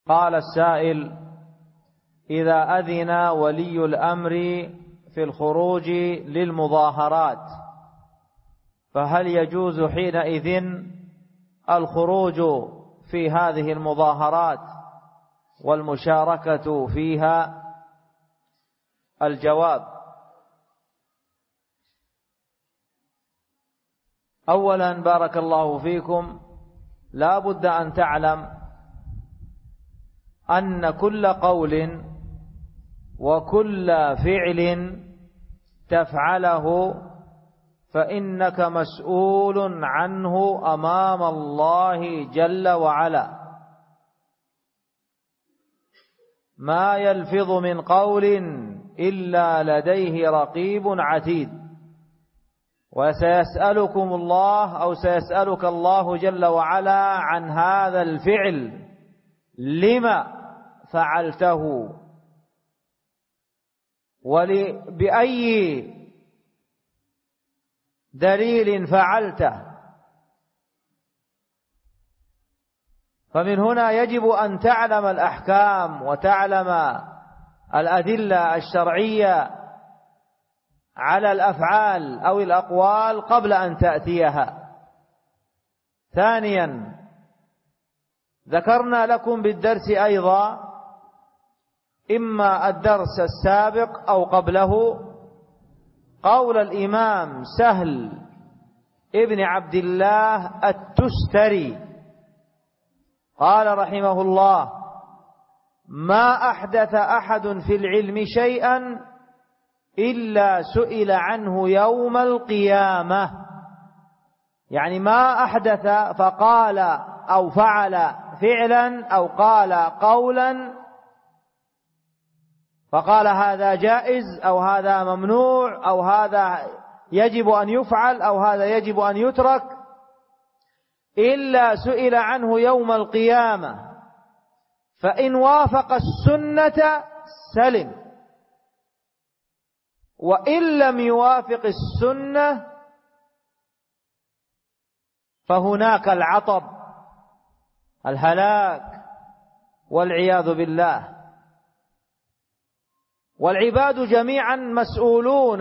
قال السائل: إذا أذن ولي الأمر في الخروج للمظاهرات فهل يجوز حينئذ الخروج في هذه المظاهرات والمشاركة فيها؟ الجواب: أولا بارك الله فيكم، لا بد أن تعلم أن كل قول وكل فعل تفعله فإنك مسؤول عنه أمام الله جل وعلا. ما يلفظ من قول إلا لديه رقيب عتيد. وسيسألكم الله أو سيسألك الله جل وعلا عن هذا الفعل: لما فعلته؟ وبأي دليل فعلته؟ فمن هنا يجب أن تعلم الأحكام وتعلم الأدلة الشرعية على الأفعال أو الأقوال قبل أن تأتيها. ثانيا، ذكرنا لكم بالدرس أيضا، إما الدرس السابق أو قبله، قول الإمام سهل ابن عبد الله التستري قال رحمه الله: ما أحدث أحد في العلم شيئا إلا سئل عنه يوم القيامة. يعني ما أحدث فقال أو فعل فعلا أو قال قولا فقال هذا جائز أو هذا ممنوع أو هذا يجب أن يفعل أو هذا يجب أن يترك، إلا سئل عنه يوم القيامة، فإن وافق السنة سلم، وإن لم يوافق السنة فهناك العطب، الهلاك والعياذ بالله. والعباد جميعا مسؤولون،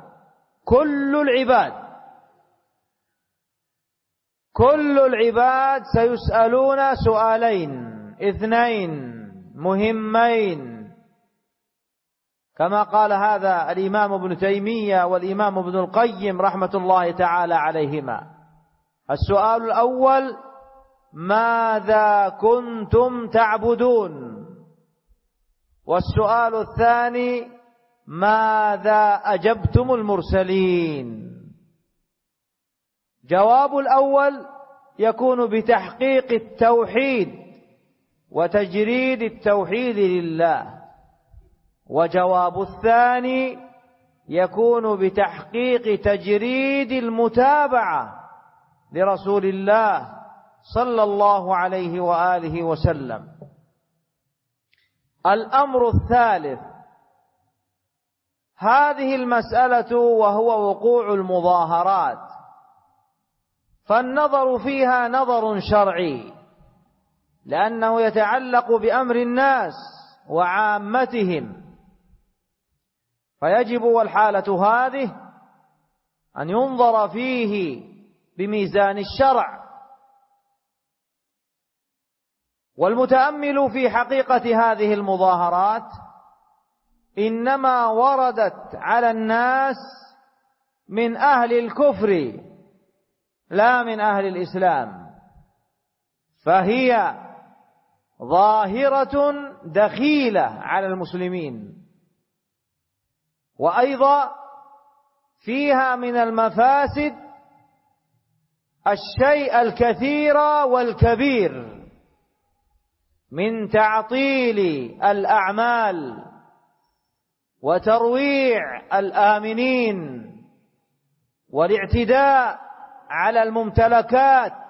كل العباد سيسألون سؤالين اثنين مهمين، كما قال هذا الإمام ابن تيمية والإمام ابن القيم رحمة الله تعالى عليهما. السؤال الأول: ماذا كنتم تعبدون؟ والسؤال الثاني: ماذا أجبتم المرسلين؟ جواب الأول يكون بتحقيق التوحيد وتجريد التوحيد لله، وجواب الثاني يكون بتحقيق تجريد المتابعة لرسول الله صلى الله عليه وآله وسلم. الأمر الثالث: هذه المسألة وهو وقوع المظاهرات، فالنظر فيها نظر شرعي، لأنه يتعلق بأمر الناس وعامتهم، فيجب والحالة هذه أن ينظر فيه بميزان الشرع. والمتأمل في حقيقة هذه المظاهرات إنما وردت على الناس من أهل الكفر لا من أهل الإسلام، فهي ظاهرة دخيلة على المسلمين، وأيضا فيها من المفاسد الشيء الكثير والكبير من تعطيل الأعمال وترويع الآمنين والاعتداء على الممتلكات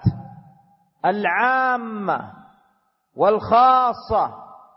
العامة والخاصة،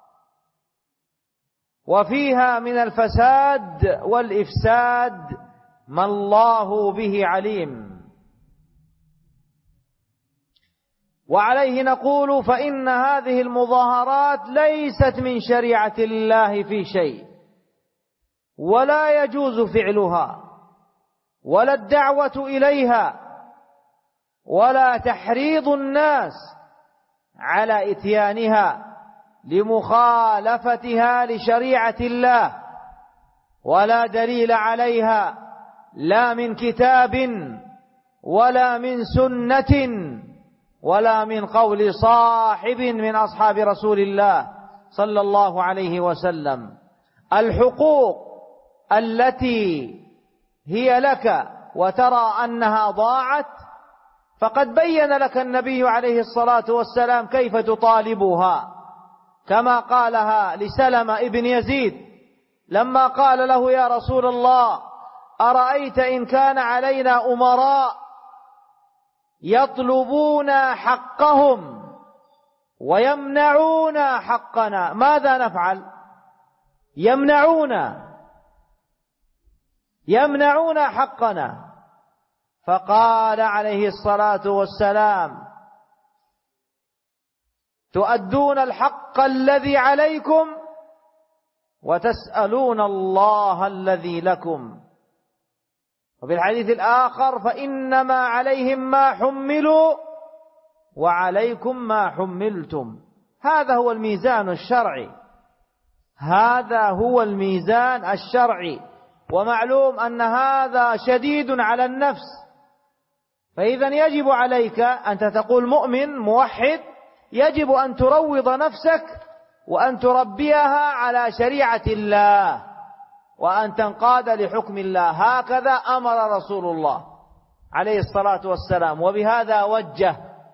وفيها من الفساد والإفساد ما الله به عليم. وعليه نقول فإن هذه المظاهرات ليست من شريعة الله في شيء، ولا يجوز فعلها ولا الدعوة إليها ولا تحريض الناس على إتيانها لمخالفتها لشريعة الله، ولا دليل عليها لا من كتاب ولا من سنة ولا من قول صاحب من أصحاب رسول الله صلى الله عليه وسلم. الحقوق التي هي لك وترى أنها ضاعت فقد بين لك النبي عليه الصلاة والسلام كيف تطالبها، كما قالها لسلمة ابن يزيد لما قال له: يا رسول الله، أرأيت إن كان علينا أمراء يطلبون حقهم ويمنعون حقنا، ماذا نفعل؟ يمنعون حقنا. فقال عليه الصلاة والسلام: تؤدون الحق الذي عليكم وتسألون الله الذي لكم. وفي الحديث الآخر: فإنما عليهم ما حملوا وعليكم ما حملتم. هذا هو الميزان الشرعي، هذا هو الميزان الشرعي. ومعلوم أن هذا شديد على النفس، فإذا يجب عليك أنت تقول مؤمن موحد، يجب أن تروض نفسك وأن تربيها على شريعة الله وأن تنقاد لحكم الله. هكذا أمر رسول الله عليه الصلاة والسلام، وبهذا وجه.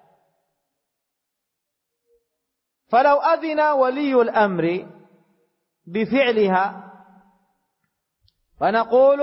فلو أذن ولي الأمر بفعلها فنقول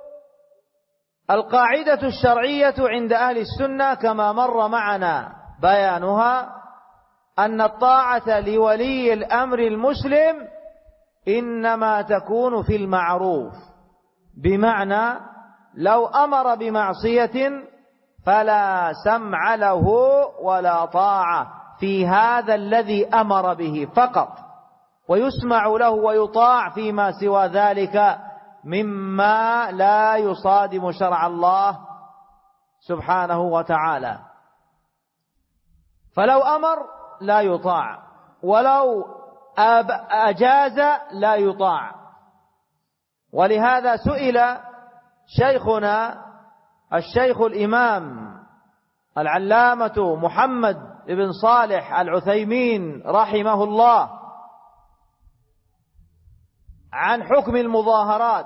القاعدة الشرعية عند أهل السنة كما مر معنا بيانها أن الطاعة لولي الأمر المسلم إنما تكون في المعروف، بمعنى لو أمر بمعصية فلا سمع له ولا طاعة في هذا الذي أمر به فقط، ويسمع له ويطاع فيما سوى ذلك مما لا يصادم شرع الله سبحانه وتعالى. فلو أمر لا يطاع، ولو أجاز لا يطاع. ولهذا سئل شيخنا الشيخ الإمام العلامة محمد بن صالح العثيمين رحمه الله عن حكم المظاهرات،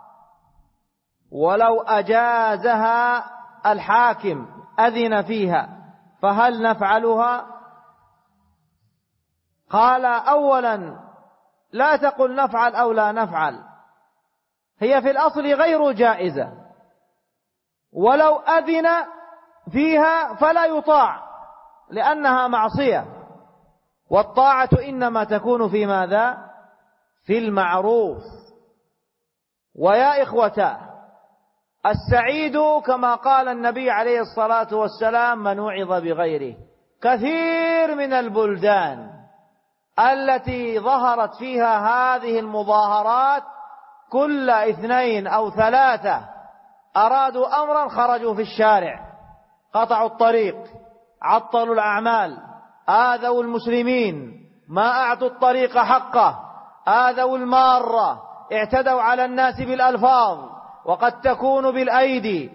ولو أجازها الحاكم أذن فيها فهل نفعلها؟ قال: أولا لا تقل نفعل أو لا نفعل، هي في الأصل غير جائزة، ولو أذن فيها فلا يطاع لأنها معصية، والطاعة إنما تكون في ماذا؟ في المعروف. ويا إخوة، السعيد كما قال النبي عليه الصلاة والسلام من وعظ بغيره. كثير من البلدان التي ظهرت فيها هذه المظاهرات كل 2 أو 3 أرادوا أمرا خرجوا في الشارع، قطعوا الطريق، عطلوا الأعمال، آذوا المسلمين، ما أعطوا الطريق حقه، آذوا المارة، اعتدوا على الناس بالألفاظ، وقد تكون بالأيدي،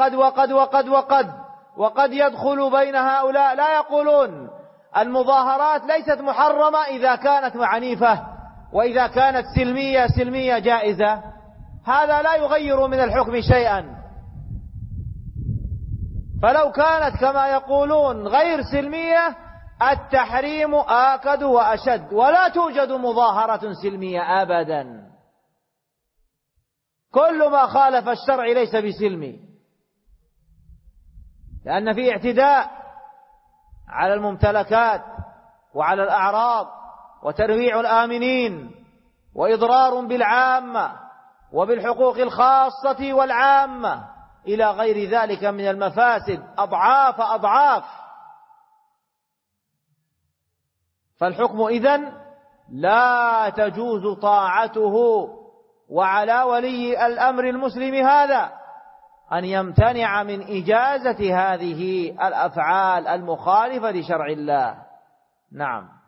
وقد يدخل بين هؤلاء. لا يقولون المظاهرات ليست محرمة إذا كانت عنيفة، وإذا كانت سلمية جائزة. هذا لا يغير من الحكم شيئا. فلو كانت كما يقولون غير سلمية التحريم آكد وأشد، ولا توجد مظاهرة سلمية أبدا. كل ما خالف الشرع ليس بسلمي، لأن فيه اعتداء على الممتلكات وعلى الأعراض وترويع الآمنين وإضرار بالعامة وبالحقوق الخاصة والعامة إلى غير ذلك من المفاسد أضعاف. فالحكم إذن لا تجوز طاعته، وعلى ولي الأمر المسلم هذا أن يمتنع من إجازة هذه الأفعال المخالفة لشرع الله. نعم.